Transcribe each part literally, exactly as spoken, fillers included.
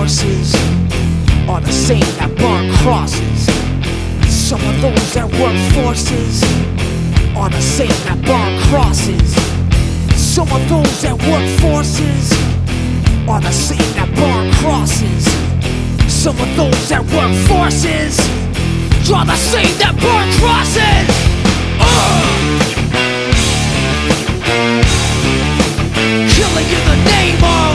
forces are the same that burn crosses. Some of those that work forces are the same that burn crosses. Some of those that work forces are the same that burn crosses. Some of those that work forces are the same that burn crosses. Uh! Killing in the name of,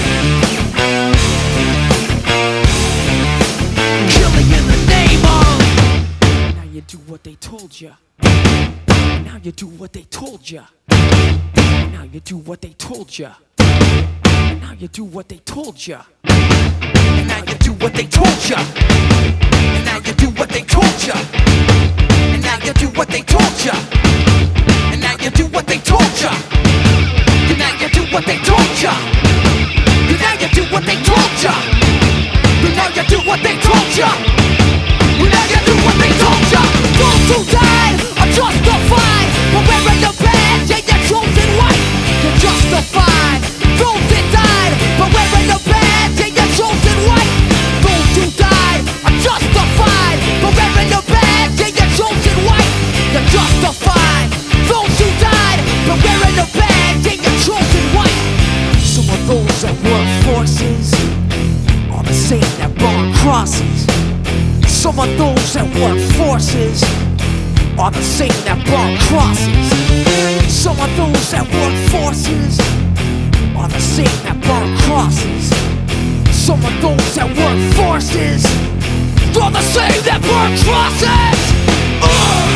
killing in the name of. Now you do what they told ya. Now you do what they told ya. Now you do what they told ya. Now you do what they told ya. Now you do what they told ya. Now you do what they told ya. And now you do what they told ya. And now you do what they told ya. And now you do what they told ya. And now you do what they told ya. And now you do what they told ya. And now you do what they told ya. Those who died are justified for wearing the badge and your chosen white. You're justified. Those that died for wearing the badge and your chosen white. Those who died are justified for wearing the badge and your chosen white. You're justified. Those who died for wearing the badge and your chosen white. Some of those that work forces are the same that burn crosses. Some of those that work forces are the same that burn crosses. Some of those that work forces are the same that burn crosses. Some of those that work forces are the same that burn crosses. Uh!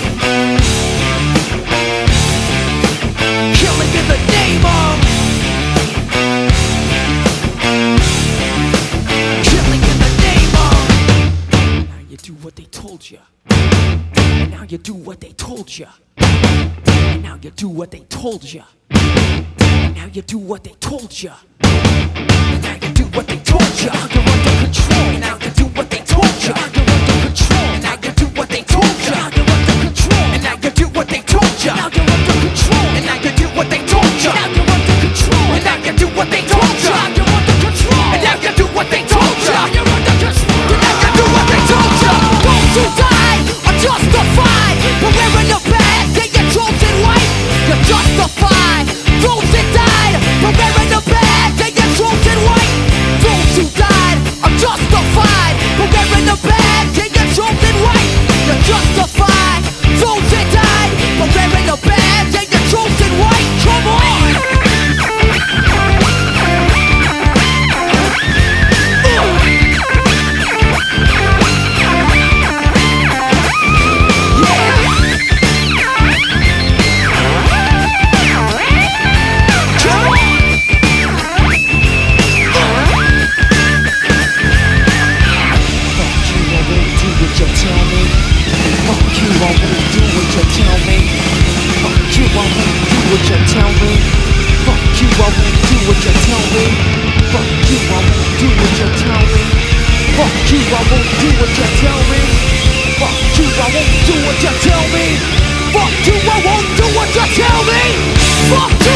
Killing in the name of, killing in the name of. Now you do what they told ya. And now you do what they told ya. And now you do what they told ya. And now you do what they told ya. And now you do what they told ya. You're under control. And now you do what they told ya. You're under control. And now you do what they told ya. You're under control. And now you do what they told ya. Now you're under control. And now you do what they told ya. Now you're under control. And now you do what they told ya. Now you're under control. And now you do what they told ya. Now you're under control. And now you do what they told ya. Those who died are justified for wearing the badge and your chosen white. You're justified. Those that died for wearing the badge and your chosen white. Those who died are justified for wearing the badge and your chosen white. You're justified. Those that died for wearing the badge and your chosen white. Come on! Fuck you, I won't do what you tell me. Fuck you.